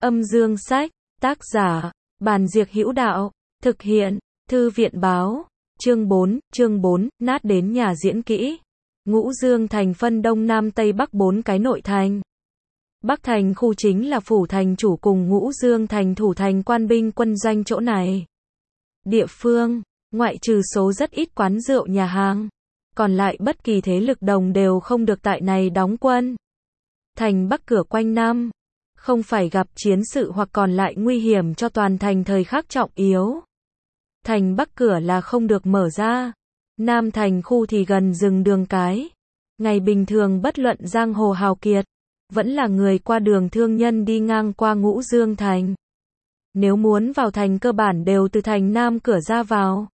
Âm dương sách, tác giả, Bàn Diệc Hữu Đạo, thực hiện, Thư viện báo, chương 4, nát đến nhà diễn kỹ. Ngũ Dương thành phân Đông Nam Tây Bắc 4 cái nội thành. Bắc thành khu chính là phủ thành chủ cùng Ngũ Dương thành thủ thành quan binh quân doanh chỗ này. Địa phương, ngoại trừ số rất ít quán rượu nhà hàng, còn lại bất kỳ thế lực đồng đều không được tại này đóng quân. Thành Bắc cửa quanh năm, không phải gặp chiến sự hoặc còn lại nguy hiểm cho toàn thành thời khắc trọng yếu. Thành Bắc cửa là không được mở ra. Nam thành khu thì gần rừng đường cái. Ngày bình thường bất luận giang hồ hào kiệt, vẫn là người qua đường thương nhân đi ngang qua Ngũ Dương thành. Nếu muốn vào thành cơ bản đều từ thành Nam cửa ra vào.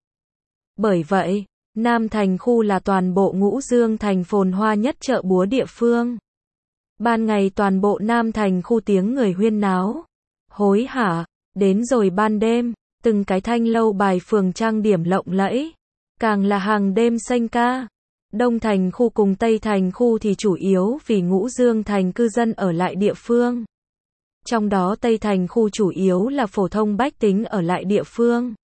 Bởi vậy, Nam thành khu là toàn bộ Ngũ Dương thành phồn hoa nhất chợ búa địa phương. Ban ngày toàn bộ Nam thành khu tiếng người huyên náo, hối hả, đến rồi ban đêm, từng cái thanh lâu bài phường trang điểm lộng lẫy, càng là hàng đêm xanh ca. Đông thành khu cùng Tây thành khu thì chủ yếu vì Ngũ Dương thành cư dân ở lại địa phương. Trong đó Tây thành khu chủ yếu là phổ thông bách tính ở lại địa phương.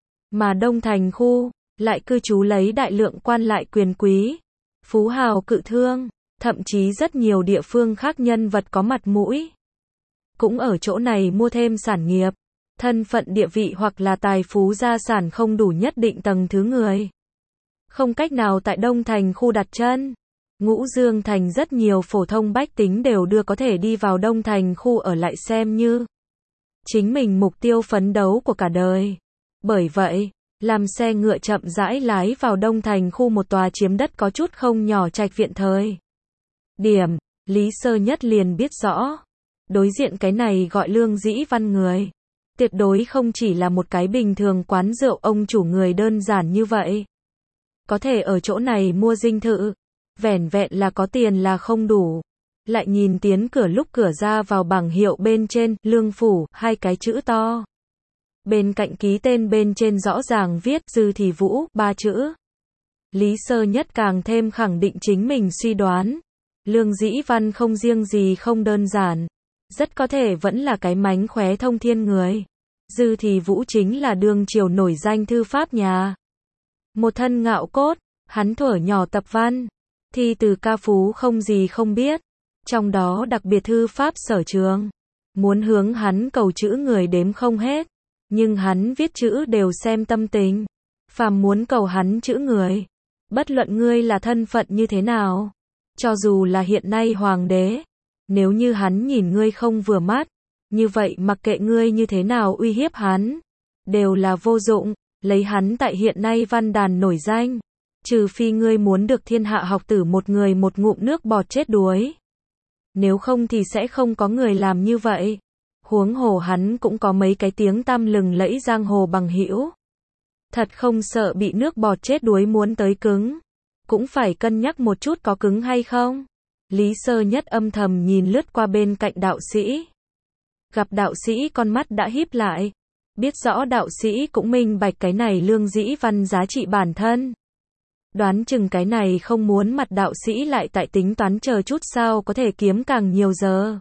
Mà Đông thành khu, lại cư trú lấy đại lượng quan lại quyền quý, phú hào cự thương, thậm chí rất nhiều địa phương khác nhân vật có mặt mũi. Cũng ở chỗ này mua thêm sản nghiệp, thân phận địa vị hoặc là tài phú gia sản không đủ nhất định tầng thứ người. Không cách nào tại Đông thành khu đặt chân. Ngũ Dương thành rất nhiều phổ thông bách tính đều đưa có thể đi vào Đông thành khu ở lại xem như chính mình mục tiêu phấn đấu của cả đời. Bởi vậy, làm xe ngựa chậm rãi lái vào Đông thành khu một tòa chiếm đất có chút không nhỏ trạch viện thời điểm, Lý Sơ Nhất liền biết rõ. Đối diện cái này gọi Lương Dĩ Văn người, tuyệt đối không chỉ là một cái bình thường quán rượu ông chủ người đơn giản như vậy. Có thể ở chỗ này mua dinh thự, vẻn vẹn là có tiền là không đủ. Lại nhìn tiến cửa lúc cửa ra vào bảng hiệu bên trên, Lương Phủ, hai cái chữ to. Bên cạnh ký tên bên trên rõ ràng viết, Dư Thì Vũ, ba chữ. Lý Sơ Nhất càng thêm khẳng định chính mình suy đoán. Lương Dĩ Văn không riêng gì không đơn giản, rất có thể vẫn là cái mánh khóe thông thiên người. Dư Thì Vũ chính là đương triều nổi danh thư pháp nhà. Một thân ngạo cốt, hắn thuở nhỏ tập văn, thi từ ca phú không gì không biết. Trong đó đặc biệt thư pháp sở trường. Muốn hướng hắn cầu chữ người đếm không hết. Nhưng hắn viết chữ đều xem tâm tình. Phàm muốn cầu hắn chữ người, bất luận ngươi là thân phận như thế nào, cho dù là hiện nay hoàng đế, nếu như hắn nhìn ngươi không vừa mắt, như vậy mặc kệ ngươi như thế nào uy hiếp hắn, đều là vô dụng. Lấy hắn tại hiện nay văn đàn nổi danh, trừ phi ngươi muốn được thiên hạ học tử một người một ngụm nước bọt chết đuối. Nếu không thì sẽ không có người làm như vậy. Huống hồ hắn cũng có mấy cái tiếng tăm lừng lẫy giang hồ bằng hữu. Thật không sợ bị nước bọt chết đuối muốn tới cứng. Cũng phải cân nhắc một chút có cứng hay không. Lý Sơ Nhất âm thầm nhìn lướt qua bên cạnh đạo sĩ. Gặp đạo sĩ con mắt đã híp lại. Biết rõ đạo sĩ cũng minh bạch cái này Lương Dĩ Văn giá trị bản thân. Đoán chừng cái này không muốn mặt đạo sĩ lại tại tính toán chờ chút sao có thể kiếm càng nhiều giờ.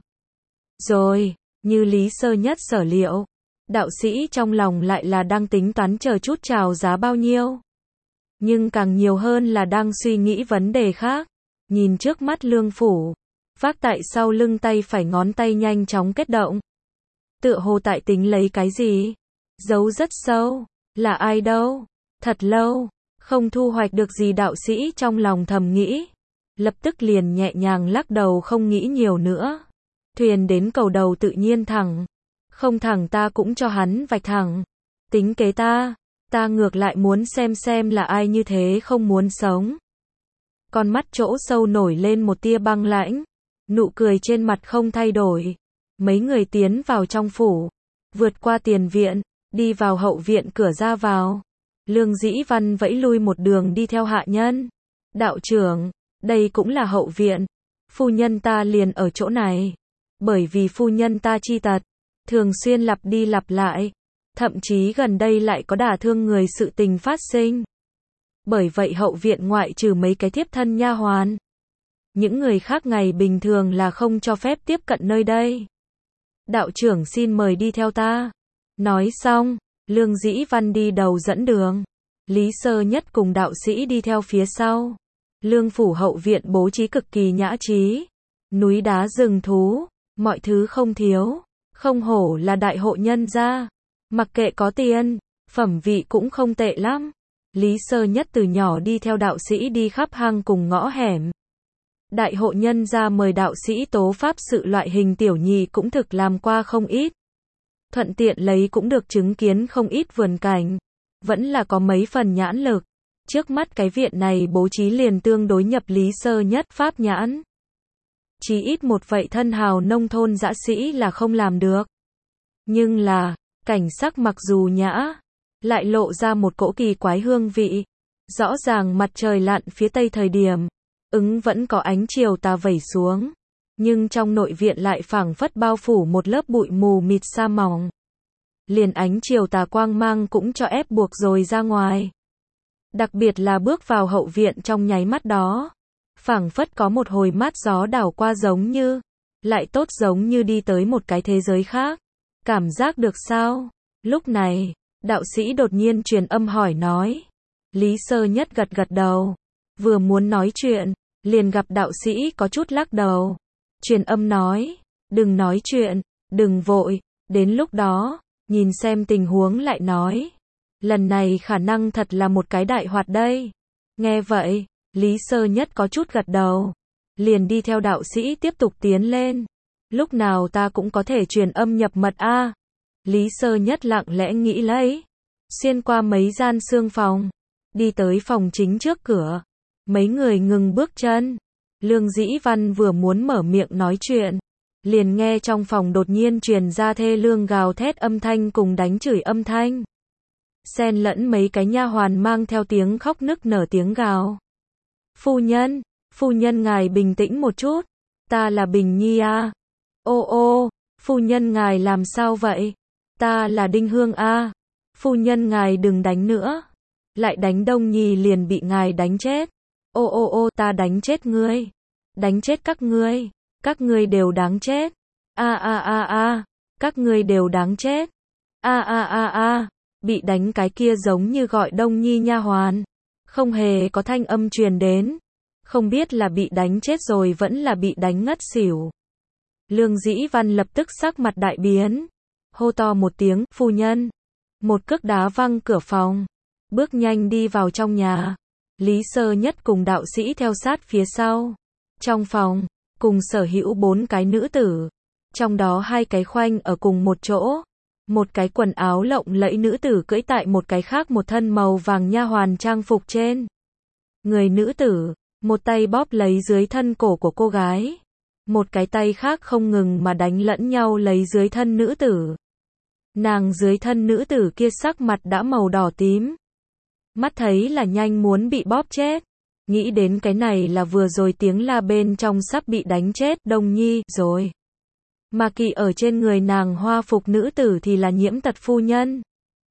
Rồi, như Lý Sơ Nhất sở liệu, đạo sĩ trong lòng lại là đang tính toán chờ chút chào giá bao nhiêu. Nhưng càng nhiều hơn là đang suy nghĩ vấn đề khác. Nhìn trước mắt Lương Phủ, vác tại sau lưng tay phải ngón tay nhanh chóng kết động. Tựa hồ tại tính lấy cái gì? Giấu rất sâu, là ai đâu? Thật lâu, không thu hoạch được gì đạo sĩ trong lòng thầm nghĩ. Lập tức liền nhẹ nhàng lắc đầu không nghĩ nhiều nữa. Thuyền đến cầu đầu tự nhiên thẳng. Không thẳng ta cũng cho hắn vạch thẳng. Tính kế ta ngược lại muốn xem là ai như thế không muốn sống. Con mắt chỗ sâu nổi lên một tia băng lãnh. Nụ cười trên mặt không thay đổi. Mấy người tiến vào trong phủ. Vượt qua tiền viện. Đi vào hậu viện cửa ra vào. Lương Dĩ Văn vẫy lui một đường đi theo hạ nhân. Đạo trưởng, đây cũng là hậu viện. Phu nhân ta liền ở chỗ này. Bởi vì phu nhân ta chi tật, thường xuyên lặp đi lặp lại. Thậm chí gần đây lại có đả thương người sự tình phát sinh. Bởi vậy hậu viện ngoại trừ mấy cái thiếp thân nha hoàn, những người khác ngày bình thường là không cho phép tiếp cận nơi đây. đạo trưởng xin mời đi theo ta. Nói xong, Lương Dĩ Văn đi đầu dẫn đường. Lý Sơ Nhất cùng đạo sĩ đi theo phía sau. Lương phủ hậu viện bố trí cực kỳ nhã trí. Núi đá rừng thú, mọi thứ không thiếu. Không hổ là đại hộ nhân gia. Mặc kệ có tiền, phẩm vị cũng không tệ lắm. Lý Sơ Nhất từ nhỏ đi theo đạo sĩ đi khắp hang cùng ngõ hẻm. Đại hộ nhân gia mời đạo sĩ tố pháp sự loại hình tiểu nhì cũng thực làm qua không ít. Thuận tiện lấy cũng được chứng kiến không ít vườn cảnh. Vẫn là có mấy phần nhãn lực. Trước mắt cái viện này bố trí liền tương đối nhập Lý Sơ Nhất pháp nhãn. Chí ít một vậy thân hào nông thôn dã sĩ là không làm được. Nhưng là, cảnh sắc mặc dù nhã, lại lộ ra một cỗ kỳ quái hương vị. Rõ ràng mặt trời lặn phía tây thời điểm, vẫn có ánh chiều tà vẩy xuống. Nhưng trong nội viện lại phảng phất bao phủ một lớp bụi mù mịt sa mỏng. Liền ánh chiều tà quang mang cũng cho ép buộc rồi ra ngoài. Đặc biệt là bước vào hậu viện trong nháy mắt đó. Phảng phất có một hồi mát gió đảo qua giống như, lại tốt giống như đi tới một cái thế giới khác. Cảm giác được sao? Lúc này, đạo sĩ đột nhiên truyền âm hỏi nói. Lý Sơ Nhất gật gật đầu. Vừa muốn nói chuyện, liền gặp đạo sĩ có chút lắc đầu. Truyền âm nói, đừng nói chuyện, đừng vội, đến lúc đó, nhìn xem tình huống lại nói. Lần này khả năng thật là một cái đại hoạt đây. Nghe vậy, Lý Sơ Nhất có chút gật đầu. Liền đi theo đạo sĩ tiếp tục tiến lên. Lúc nào ta cũng có thể truyền âm nhập mật a. Lý Sơ Nhất lặng lẽ nghĩ lấy. Xuyên qua mấy gian xương phòng. Đi tới phòng chính trước cửa. Mấy người ngừng bước chân. Lương Dĩ Văn vừa muốn mở miệng nói chuyện. Liền nghe trong phòng đột nhiên truyền ra thê lương gào thét âm thanh cùng đánh chửi âm thanh. Xen lẫn mấy cái nha hoàn mang theo tiếng khóc nức nở tiếng gào. Phu nhân ngài bình tĩnh một chút. Ta là Bình Nhi a. Ô, phu nhân ngài làm sao vậy? Ta là Đinh Hương a. Phu nhân ngài đừng đánh nữa. Lại đánh Đông Nhi liền bị ngài đánh chết. Ô, ta đánh chết ngươi. Đánh chết các ngươi đều đáng chết. A, các ngươi đều đáng chết. A. Bị đánh cái kia giống như gọi Đông Nhi nha hoàn. Không hề có thanh âm truyền đến. Không biết là bị đánh chết rồi vẫn là bị đánh ngất xỉu. Lương Dĩ Văn lập tức sắc mặt đại biến. Hô to một tiếng, phu nhân. Một cước đá văng cửa phòng. Bước nhanh đi vào trong nhà. Lý Sơ Nhất cùng đạo sĩ theo sát phía sau. Trong phòng, cùng sở hữu 4 cái nữ tử. Trong đó 2 cái khoanh ở cùng một chỗ. Một cái quần áo lộng lẫy nữ tử cưỡi tại một cái khác một thân màu vàng nha hoàn trang phục trên. Người nữ tử, một tay bóp lấy dưới thân cổ của cô gái. Một cái tay khác không ngừng mà đánh lẫn nhau lấy dưới thân nữ tử. Nàng dưới thân nữ tử kia sắc mặt đã màu đỏ tím. Mắt thấy là nhanh muốn bị bóp chết. Nghĩ đến cái này là vừa rồi tiếng la bên trong sắp bị đánh chết Đông Nhi rồi. Mà kỵ ở trên người nàng hoa phục nữ tử thì là Nhiễm Tật phu nhân.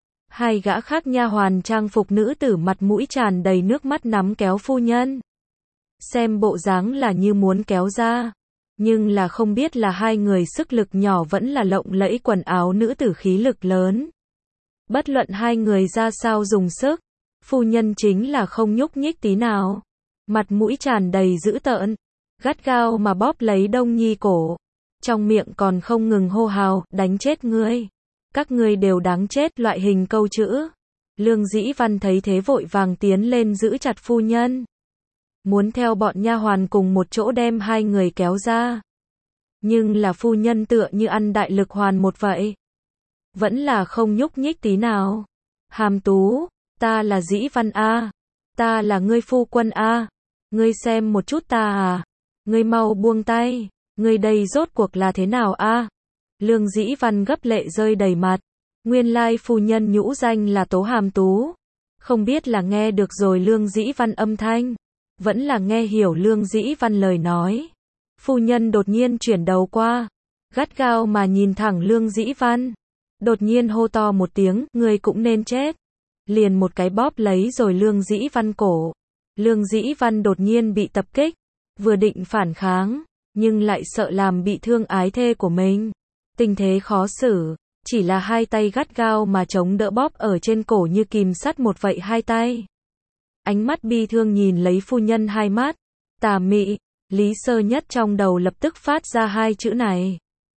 2 gã khác nha hoàn trang phục nữ tử mặt mũi tràn đầy nước mắt nắm kéo phu nhân. Xem bộ dáng là như muốn kéo ra. Nhưng là không biết là 2 người sức lực nhỏ vẫn là lộng lẫy quần áo nữ tử khí lực lớn. Bất luận 2 người ra sao dùng sức. Phu nhân chính là không nhúc nhích tí nào. Mặt mũi tràn đầy dữ tợn. Gắt gao mà bóp lấy Đông Nhi cổ. Trong miệng còn không ngừng hô hào, đánh chết ngươi. Các ngươi đều đáng chết loại hình câu chữ. Lương Dĩ Văn thấy thế vội vàng tiến lên giữ chặt phu nhân. Muốn theo bọn nha hoàn cùng một chỗ đem 2 người kéo ra. Nhưng là phu nhân tựa như ăn đại lực hoàn một vậy. Vẫn là không nhúc nhích tí nào. Hàm Tú, ta là Dĩ Văn a. Ta là ngươi phu quân a. Ngươi xem một chút ta à. Ngươi mau buông tay. Ngươi đây rốt cuộc là thế nào a? Lương Dĩ Văn gấp lệ rơi đầy mặt. Nguyên lai phu nhân nhũ danh là Tố Hàm Tú. Không biết là nghe được rồi Lương Dĩ Văn âm thanh. Vẫn là nghe hiểu Lương Dĩ Văn lời nói. Phu nhân đột nhiên chuyển đầu qua. Gắt gao mà nhìn thẳng Lương Dĩ Văn. Đột nhiên hô to một tiếng, ngươi cũng nên chết. Liền một cái bóp lấy rồi Lương Dĩ Văn cổ. Lương Dĩ Văn đột nhiên bị tập kích. Vừa định phản kháng. Nhưng lại sợ làm bị thương ái thê của mình. Tình thế khó xử, chỉ là hai tay gắt gao mà chống đỡ bóp ở trên cổ như kìm sắt một vậy hai tay. Ánh mắt bi thương nhìn lấy phu nhân hai mắt, tà mị, Lý Sơ Nhất trong đầu lập tức phát ra hai chữ này.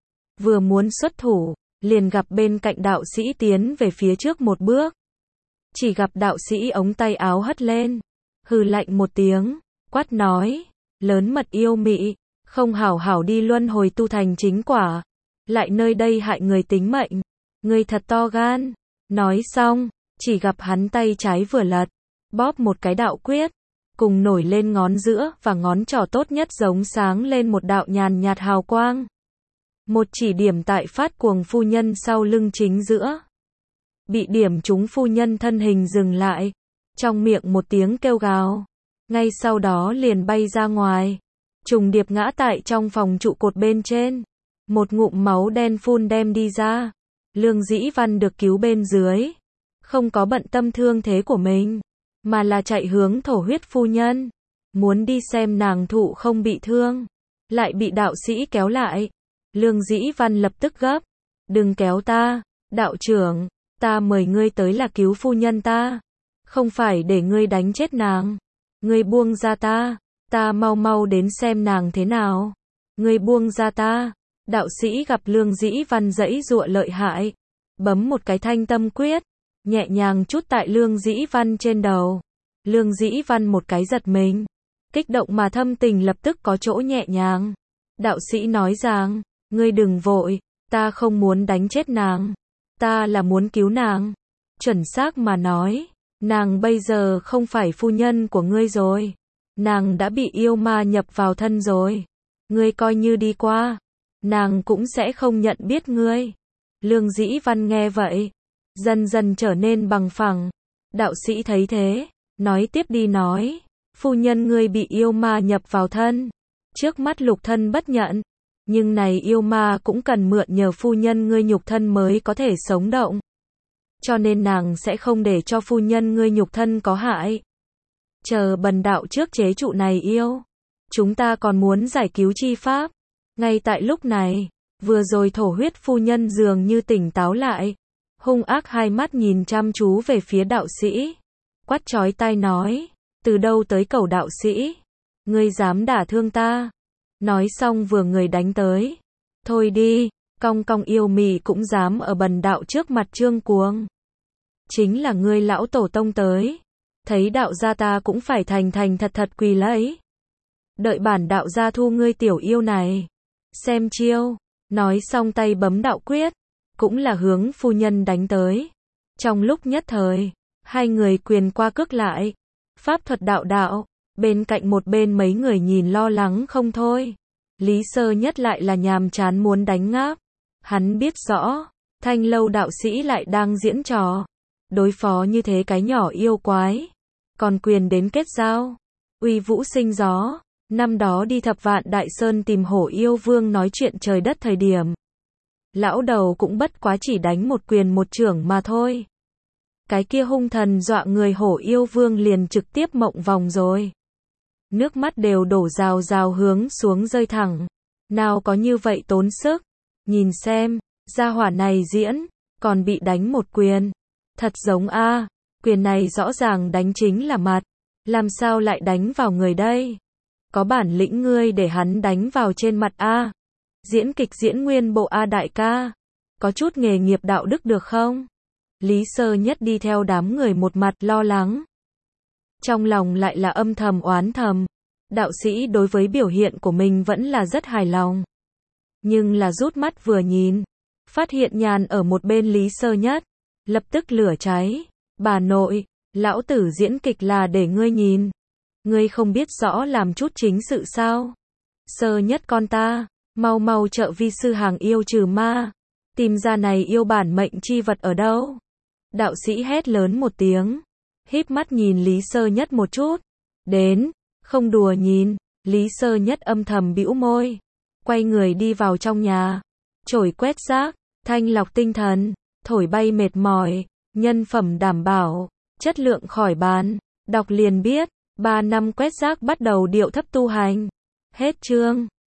Vừa muốn xuất thủ, liền gặp bên cạnh đạo sĩ tiến về phía trước một bước. Chỉ gặp đạo sĩ ống tay áo hất lên, hừ lạnh một tiếng, quát nói, lớn mật yêu mị, không hảo hảo đi luân hồi tu thành chính quả, lại nơi đây hại người tính mệnh, người thật to gan. Nói xong, chỉ gặp hắn tay trái vừa lật, bóp một cái đạo quyết, cùng nổi lên ngón giữa và ngón trỏ tốt nhất giống sáng lên một đạo nhàn nhạt hào quang. Một chỉ điểm tại Phát Cuồng phu nhân sau lưng chính giữa. Bị điểm trúng phu nhân thân hình dừng lại, trong miệng một tiếng kêu gào, ngay sau đó liền bay ra ngoài, trùng điệp ngã tại trong phòng trụ cột bên trên. Một ngụm máu đen phun đem đi ra. Lương Dĩ Văn được cứu bên dưới, không có bận tâm thương thế của mình, mà là chạy hướng thổ huyết phu nhân, muốn đi xem nàng thụ không bị thương, lại bị đạo sĩ kéo lại. Lương Dĩ Văn lập tức gấp, đừng kéo ta, đạo trưởng, ta mời ngươi tới là cứu phu nhân ta, không phải để ngươi đánh chết nàng, ngươi buông ra ta mau mau đến xem nàng thế nào, ngươi buông ra ta. Đạo sĩ gặp Lương Dĩ Văn giãy giụa lợi hại, bấm một cái thanh tâm quyết, nhẹ nhàng trút tại Lương Dĩ Văn trên đầu. Lương Dĩ Văn một cái giật mình, kích động mà thâm tình lập tức có chỗ nhẹ nhàng. Đạo sĩ nói rằng, ngươi đừng vội, ta không muốn đánh chết nàng, ta là muốn cứu nàng. Chuẩn xác mà nói, nàng bây giờ không phải phu nhân của ngươi rồi, nàng đã bị yêu ma nhập vào thân rồi, ngươi coi như đi qua, nàng cũng sẽ không nhận biết ngươi. Lương Dĩ Văn nghe vậy, dần dần trở nên bằng phẳng. Đạo sĩ thấy thế, nói tiếp đi nói, phu nhân ngươi bị yêu ma nhập vào thân, trước mắt lục thân bất nhận, nhưng này yêu ma cũng cần mượn nhờ phu nhân ngươi nhục thân mới có thể sống động, cho nên nàng sẽ không để cho phu nhân ngươi nhục thân có hại. Chờ bần đạo trước chế trụ này yêu, chúng ta còn muốn giải cứu chi pháp. Ngay tại lúc này, vừa rồi thổ huyết phu nhân dường như tỉnh táo lại, hung ác hai mắt nhìn chăm chú về phía đạo sĩ, quát chói tai nói, từ đâu tới cẩu đạo sĩ, ngươi dám đả thương ta. Nói xong vừa người đánh tới, thôi đi, cong cong yêu mị cũng dám ở bần đạo trước mặt trương cuồng. Chính là ngươi lão tổ tông tới, thấy đạo gia ta cũng phải thành thành thật thật quỳ lạy. Đợi bản đạo gia thu ngươi tiểu yêu này. Xem chiêu, nói xong tay bấm đạo quyết, cũng là hướng phu nhân đánh tới. Trong lúc nhất thời, hai người quyền qua cước lại, pháp thuật đạo, bên cạnh một bên mấy người nhìn lo lắng không thôi. Lý Sơ Nhất lại là nhàm chán muốn đánh ngáp. Hắn biết rõ, Thanh Lâu đạo sĩ lại đang diễn trò, đối phó như thế cái nhỏ yêu quái, còn quyền đến kết giao, uy vũ sinh gió. Năm đó đi Thập Vạn Đại Sơn tìm Hổ Yêu Vương nói chuyện trời đất thời điểm, lão đầu cũng bất quá chỉ đánh một quyền một chưởng mà thôi. Cái kia hung thần dọa người Hổ Yêu Vương liền trực tiếp mộng vòng rồi. Nước mắt đều đổ rào rào hướng xuống rơi thẳng. Nào có như vậy tốn sức. Nhìn xem, gia hỏa này diễn, còn bị đánh một quyền. Thật giống a, quyền này rõ ràng đánh chính là mặt. Làm sao lại đánh vào người đây? Có bản lĩnh ngươi để hắn đánh vào trên mặt a. Diễn kịch diễn nguyên bộ a đại ca. Có chút nghề nghiệp đạo đức được không? Lý Sơ Nhất đi theo đám người một mặt lo lắng. Trong lòng lại là âm thầm oán thầm. Đạo sĩ đối với biểu hiện của mình vẫn là rất hài lòng. Nhưng là rút mắt vừa nhìn, phát hiện Nhàn ở một bên Lý Sơ Nhất, lập tức lửa cháy. Bà nội, lão tử diễn kịch là để ngươi nhìn. Ngươi không biết rõ làm chút chính sự sao? Sơ Nhất con ta, mau mau trợ vi sư hàng yêu trừ ma. Tìm ra này yêu bản mệnh chi vật ở đâu? Đạo sĩ hét lớn một tiếng, híp mắt nhìn Lý Sơ Nhất một chút. Đến, không đùa nhìn. Lý Sơ Nhất âm thầm bĩu môi, quay người đi vào trong nhà, chổi quét rác, thanh lọc tinh thần, thổi bay mệt mỏi, nhân phẩm đảm bảo, chất lượng khỏi bàn. Đọc liền biết, 3 năm quét rác bắt đầu điệu thấp tu hành. Hết chương.